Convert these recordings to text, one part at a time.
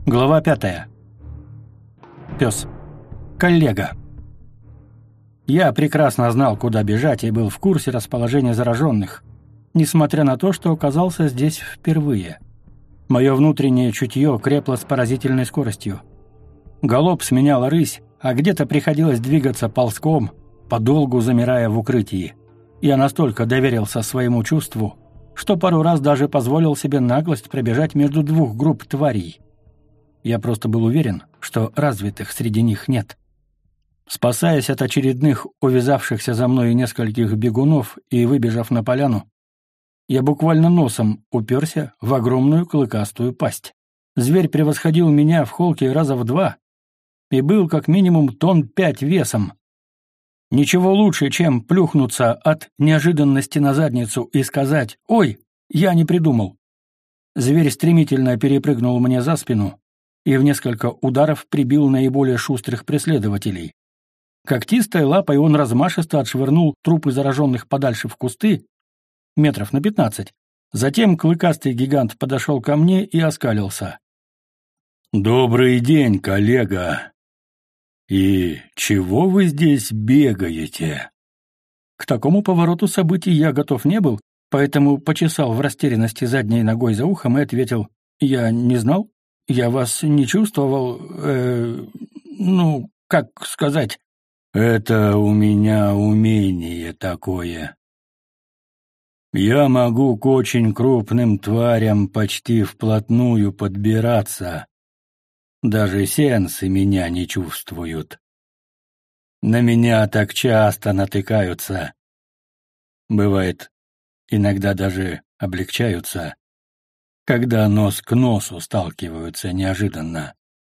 Глава 5. Пес. Коллега. Я прекрасно знал, куда бежать, и был в курсе расположения зараженных, несмотря на то, что оказался здесь впервые. Мое внутреннее чутье крепло с поразительной скоростью. Галоп сменял рысь, а где-то приходилось двигаться ползком, подолгу замирая в укрытии. Я настолько доверился своему чувству, что пару раз даже позволил себе наглость пробежать между двух групп тварей. Я просто был уверен, что развитых среди них нет. Спасаясь от очередных увязавшихся за мной нескольких бегунов и выбежав на поляну, я буквально носом уперся в огромную клыкастую пасть. Зверь превосходил меня в холке раза в 2 и был как минимум 5 тонн весом. Ничего лучше, чем плюхнуться от неожиданности на задницу и сказать «Ой, я не придумал». Зверь стремительно перепрыгнул мне за спину и в несколько ударов прибил наиболее шустрых преследователей. Когтистой лапой он размашисто отшвырнул трупы зараженных подальше в кусты, метров на 15. Затем клыкастый гигант подошел ко мне и оскалился. «Добрый день, коллега! И чего вы здесь бегаете?» К такому повороту событий я готов не был, поэтому почесал в растерянности задней ногой за ухом и ответил: «Я не знал. Я вас не чувствовал, как сказать?» «Это у меня умение такое. Я могу к очень крупным тварям почти вплотную подбираться. Даже сеансы меня не чувствуют. На меня так часто натыкаются. Бывает, иногда даже облегчаются, когда нос к носу сталкиваются неожиданно.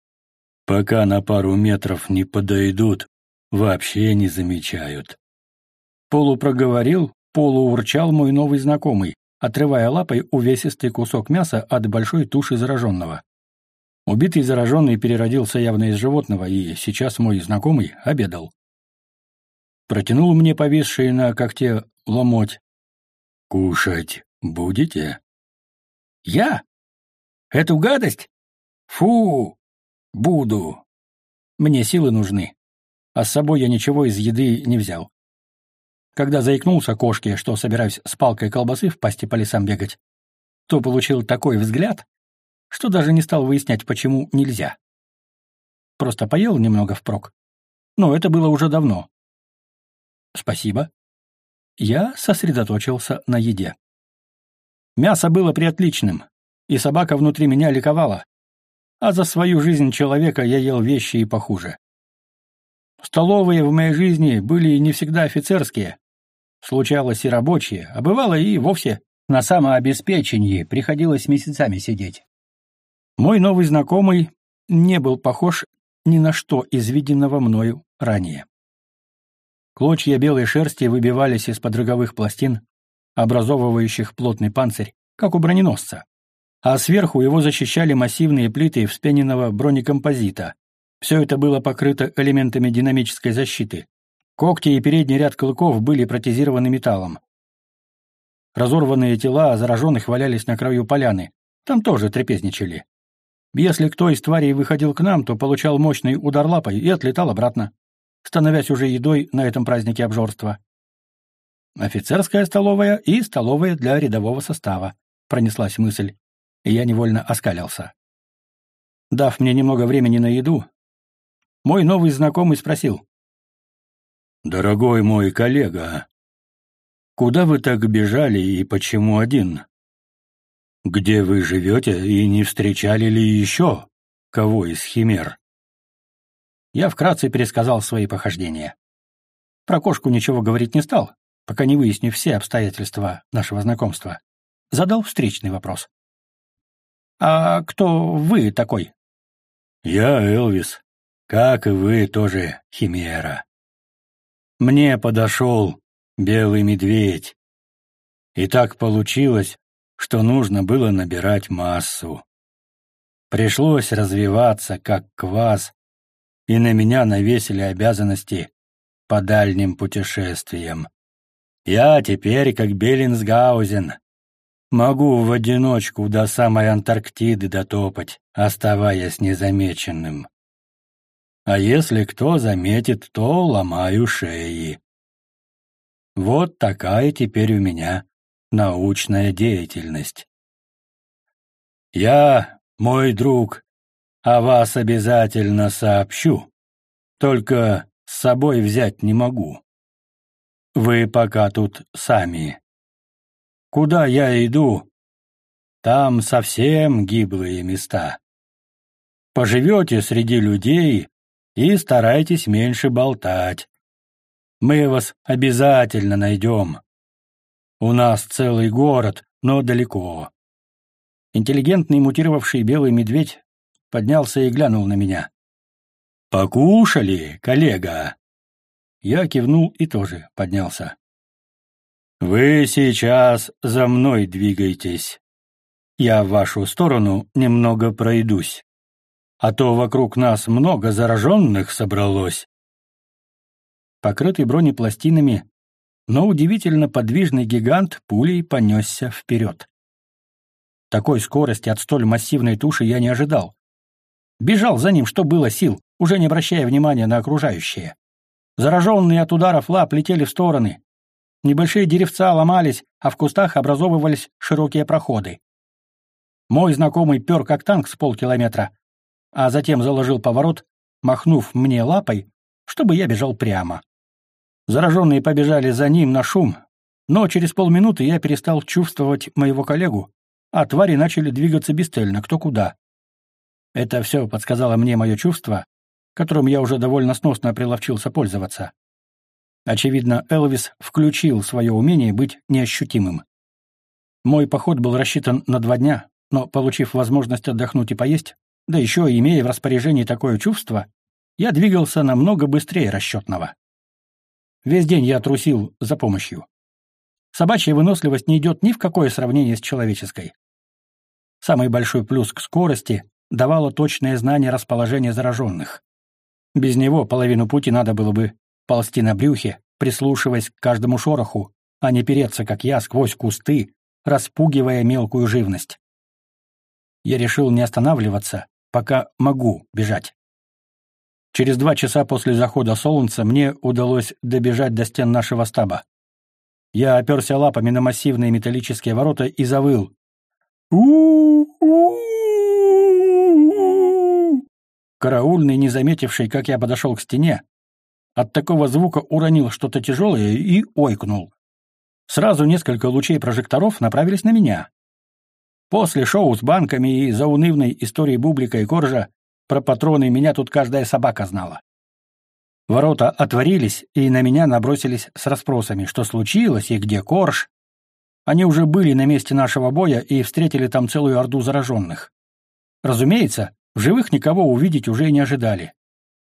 Пока на пару метров не подойдут, вообще не замечают». Полупроговорил, полуурчал мой новый знакомый, отрывая лапой увесистый кусок мяса от большой туши зараженного. Убитый зараженный переродился явно из животного, и сейчас мой знакомый обедал. Протянул мне повисший на когте ломоть. «Кушать будете?» «Я? Эту гадость? Фу! Буду. Мне силы нужны, а с собой я ничего из еды не взял. Когда заикнулся кошке, что собираюсь с палкой колбасы в пасти по лесам бегать, то получил такой взгляд, что даже не стал выяснять, почему нельзя. Просто поел немного впрок. Но это было уже давно. Спасибо. Я сосредоточился на еде. Мясо было приотличным, и собака внутри меня ликовала, а за свою жизнь человека я ел вещи и похуже. Столовые в моей жизни были не всегда офицерские, случалось и рабочие, а бывало и вовсе на самообеспечении приходилось месяцами сидеть. Мой новый знакомый не был похож ни на что из виденного мною ранее. Клочья белой шерсти выбивались из-под роговых пластин, образовывающих плотный панцирь, как у броненосца, а сверху его защищали массивные плиты вспененного бронекомпозита. Все это было покрыто элементами динамической защиты. Когти и передний ряд клыков были протезированы металлом. Разорванные тела зараженных валялись на краю поляны, там тоже трапезничали. Если кто из тварей выходил к нам, то получал мощный удар лапой и отлетал обратно, становясь уже едой на этом празднике обжорства. «Офицерская столовая и столовая для рядового состава», — пронеслась мысль, и я невольно оскалился. Дав мне немного времени на еду, мой новый знакомый спросил: «Дорогой мой коллега, куда вы так бежали и почему один? Где вы живете и не встречали ли еще кого из химер?» Я вкратце пересказал свои похождения. Про кошку ничего говорить не стал, пока не выясню все обстоятельства нашего знакомства. Задал встречный вопрос. «А кто вы такой?» «Я Элвис. Как и вы, тоже химера. Мне подошел белый медведь. И так получилось, что нужно было набирать массу. Пришлось развиваться, как квас, и на меня навесили обязанности по дальним путешествиям. Я теперь как Беллинсгаузен. Могу в одиночку до самой Антарктиды дотопать, оставаясь незамеченным. А если кто заметит, то ломаю шеи. Вот такая теперь у меня научная деятельность. Я, мой друг, о вас обязательно сообщу, только с собой взять не могу. Вы пока тут сами. Куда я иду, там совсем гиблые места. Поживете среди людей и старайтесь меньше болтать. Мы вас обязательно найдем. У нас целый город, но далеко. Интеллигентный мутировавший белый медведь поднялся и глянул на меня. «Покушали, коллега?» Я кивнул и тоже поднялся. «Вы сейчас за мной двигайтесь. Я в вашу сторону немного пройдусь, а то вокруг нас много зараженных собралось». Покрытый бронепластинами, но удивительно подвижный гигант пулей понесся вперед. Такой скорости от столь массивной туши я не ожидал. Бежал за ним, что было сил, уже не обращая внимания на окружающее. Зараженные от ударов лап летели в стороны. Небольшие деревца ломались, а в кустах образовывались широкие проходы. Мой знакомый пер как танк с полкилометра, а затем заложил поворот, махнув мне лапой, чтобы я бежал прямо. Зараженные побежали за ним на шум, но через полминуты я перестал чувствовать моего коллегу, а твари начали двигаться бесцельно, кто куда. Это все подсказало мне мое чувство, которым я уже довольно сносно приловчился пользоваться. Очевидно, Элвис включил свое умение быть неощутимым. Мой поход был рассчитан на 2 дня, но, получив возможность отдохнуть и поесть, да еще и имея в распоряжении такое чувство, я двигался намного быстрее расчетного. Весь день я трусил за помощью. Собачья выносливость не идет ни в какое сравнение с человеческой. Самый большой плюс к скорости давало точное знание расположения зараженных. Без него половину пути надо было бы ползти на брюхе, прислушиваясь к каждому шороху, а не переться, как я, сквозь кусты, распугивая мелкую живность. Я решил не останавливаться, пока могу бежать. Через 2 часа после захода солнца мне удалось добежать до стен нашего стаба. Я оперся лапами на массивные металлические ворота и завыл. Караульный, не заметивший, как я подошел к стене, от такого звука уронил что-то тяжелое и ойкнул. Сразу несколько лучей прожекторов направились на меня. После шоу с банками и заунывной историей Бублика и Коржа про патроны меня тут каждая собака знала. Ворота отворились, и на меня набросились с расспросами, что случилось и где Корж. Они уже были на месте нашего боя и встретили там целую орду зараженных. Разумеется, в живых никого увидеть уже не ожидали.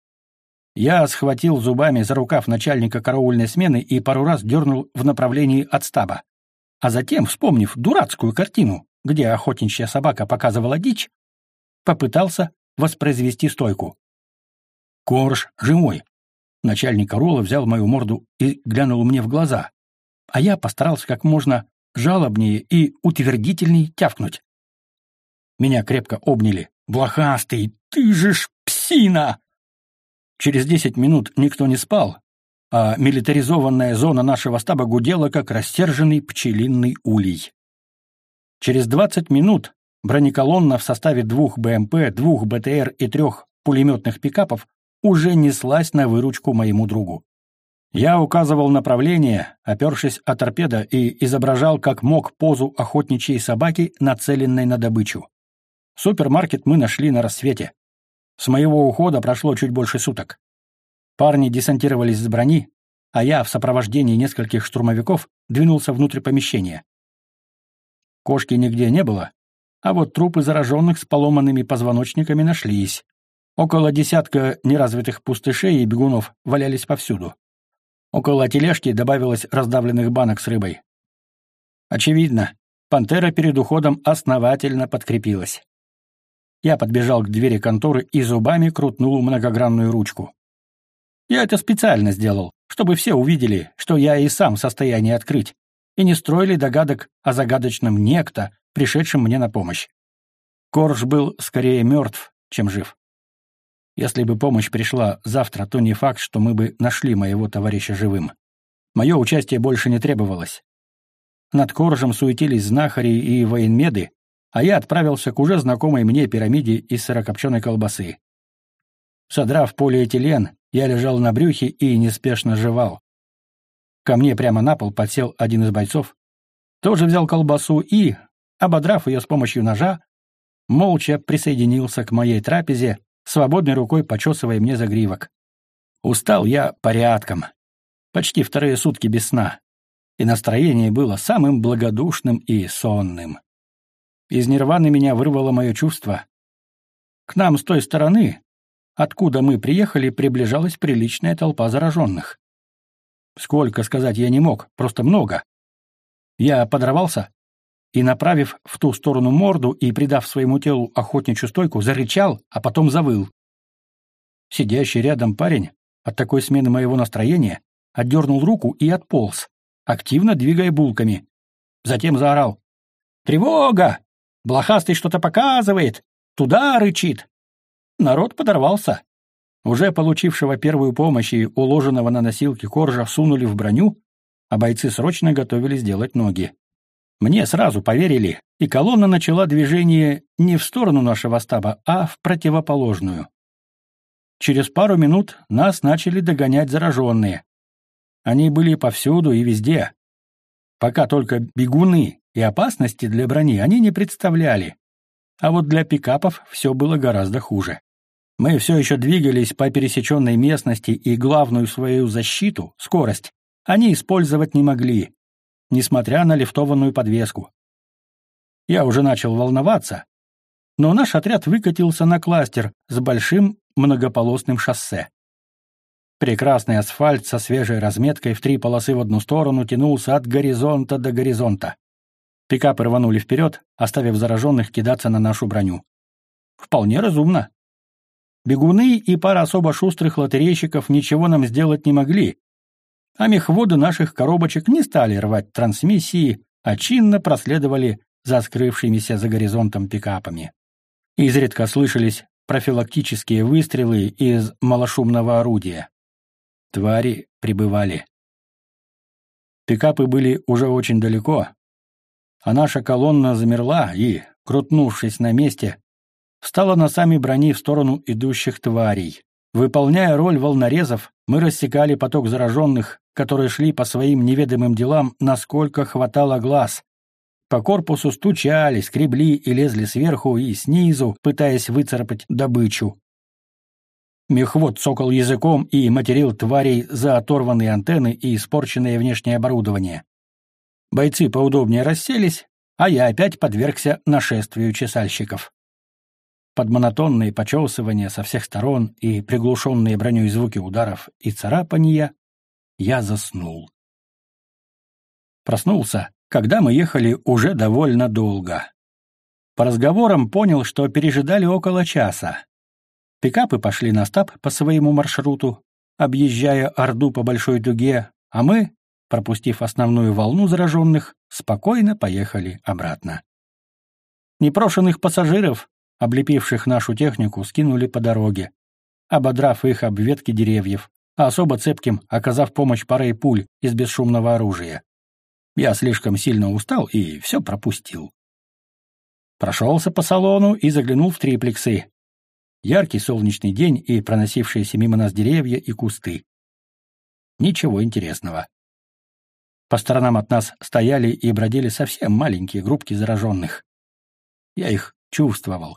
Я схватил зубами за рукав начальника караульной смены и пару раз дернул в направлении от стаба. А затем, вспомнив дурацкую картину, где охотничья собака показывала дичь, попытался воспроизвести стойку. Корж живой. Начальник караула взял мою морду и глянул мне в глаза, а я постарался как можно жалобнее и утвердительней тявкнуть. Меня крепко обняли. «Блохастый, ты же ж псина!» Через 10 минут никто не спал, а милитаризованная зона нашего стаба гудела, как рассерженный пчелиный улей. Через 20 минут бронеколонна в составе 2 БМП, 2 БТР и 3 пулеметных пикапов уже неслась на выручку моему другу. Я указывал направление, опершись о торпедо, и изображал как мог позу охотничьей собаки, нацеленной на добычу. Супермаркет мы нашли на рассвете. С моего ухода прошло чуть больше суток. Парни десантировались с брони, а я в сопровождении нескольких штурмовиков двинулся внутрь помещения. Кошки нигде не было, а вот трупы зараженных с поломанными позвоночниками нашлись. Около 10 неразвитых пустышей и бегунов валялись повсюду. Около тележки добавилось раздавленных банок с рыбой. Очевидно, пантера перед уходом основательно подкрепилась. Я подбежал к двери конторы и зубами крутнул многогранную ручку. Я это специально сделал, чтобы все увидели, что я и сам в состоянии открыть, и не строили догадок о загадочном некто, пришедшем мне на помощь. Корж был скорее мертв, чем жив. Если бы помощь пришла завтра, то не факт, что мы бы нашли моего товарища живым. Мое участие больше не требовалось. Над Коржем суетились знахари и военмеды, а я отправился к уже знакомой мне пирамиде из сырокопченой колбасы. Содрав полиэтилен, я лежал на брюхе и неспешно жевал. Ко мне прямо на пол подсел один из бойцов, тоже взял колбасу и, ободрав ее с помощью ножа, молча присоединился к моей трапезе, свободной рукой почесывая мне загривок. Устал я порядком. Почти 2 сутки без сна. И настроение было самым благодушным и сонным. Из нирваны меня вырвало мое чувство. К нам с той стороны, откуда мы приехали, приближалась приличная толпа зараженных. Сколько сказать я не мог, просто много. Я подорвался и, направив в ту сторону морду и придав своему телу охотничью стойку, зарычал, а потом завыл. Сидящий рядом парень от такой смены моего настроения отдернул руку и отполз, активно двигая булками. Затем заорал: «Тревога! Блохастый что-то показывает! Туда рычит!» Народ подорвался. Уже получившего первую помощь и уложенного на носилки Коржа сунули в броню, а бойцы срочно готовились делать ноги. Мне сразу поверили, и колонна начала движение не в сторону нашего стаба, а в противоположную. Через пару минут нас начали догонять зараженные. Они были повсюду и везде. Пока только бегуны и опасности для брони они не представляли. А вот для пикапов все было гораздо хуже. Мы все еще двигались по пересеченной местности, и главную свою защиту, скорость, они использовать не могли, несмотря на лифтованную подвеску. Я уже начал волноваться, но наш отряд выкатился на кластер с большим многополосным шоссе. Прекрасный асфальт со свежей разметкой в 3 полосы в одну сторону тянулся от горизонта до горизонта. Пикапы рванули вперед, оставив зараженных кидаться на нашу броню. Вполне разумно. Бегуны и пара особо шустрых лотерейщиков ничего нам сделать не могли, а мехводы наших коробочек не стали рвать трансмиссии, а чинно проследовали за скрывшимися за горизонтом пикапами. Изредка слышались профилактические выстрелы из малошумного орудия. Твари прибывали. Пикапы были уже очень далеко, а наша колонна замерла и, крутнувшись на месте, встала носами брони в сторону идущих тварей. Выполняя роль волнорезов, мы рассекали поток зараженных, которые шли по своим неведомым делам, насколько хватало глаз. По корпусу стучали, скребли и лезли сверху и снизу, пытаясь выцарапать добычу. Мехвод цокал языком и материл тварей за оторванные антенны и испорченное внешнее оборудование. Бойцы поудобнее расселись, а я опять подвергся нашествию чесальщиков. Под монотонные почесывания со всех сторон и приглушенные броней звуки ударов и царапанья я заснул. Проснулся, когда мы ехали уже довольно долго. По разговорам понял, что пережидали около часа. Пикапы пошли на стаб по своему маршруту, объезжая Орду по большой дуге, а мы, пропустив основную волну зараженных, спокойно поехали обратно. Непрошенных пассажиров, облепивших нашу технику, скинули по дороге, ободрав их об ветки деревьев, а особо цепким оказав помощь парой пуль из бесшумного оружия. Я слишком сильно устал и все пропустил. Прошелся по салону и заглянул в триплексы. Яркий солнечный день и проносившиеся мимо нас деревья и кусты. Ничего интересного. По сторонам от нас стояли и бродили совсем маленькие группки зараженных. Я их чувствовал.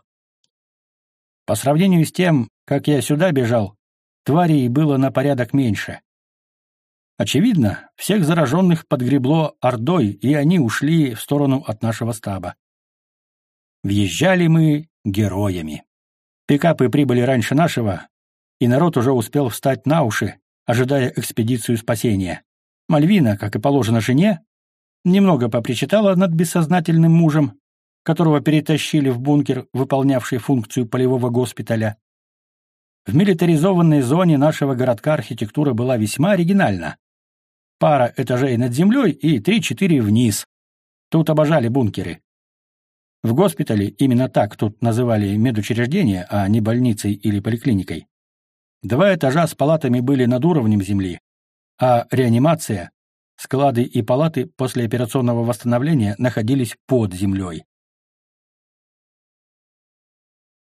По сравнению с тем, как я сюда бежал, тварей было на порядок меньше. Очевидно, всех зараженных подгребло ордой, и они ушли в сторону от нашего стаба. Въезжали мы героями. Пикапы прибыли раньше нашего, и народ уже успел встать на уши, ожидая экспедицию спасения. Мальвина, как и положено жене, немного попричитала над бессознательным мужем, которого перетащили в бункер, выполнявший функцию полевого госпиталя. В милитаризованной зоне нашего городка архитектура была весьма оригинальна. Пара этажей над землей и 3-4 вниз. Тут обожали бункеры. В госпитале, именно так тут называли медучреждение, а не больницей или поликлиникой, 2 этажа с палатами были над уровнем земли, а реанимация, склады и палаты после операционного восстановления находились под землей.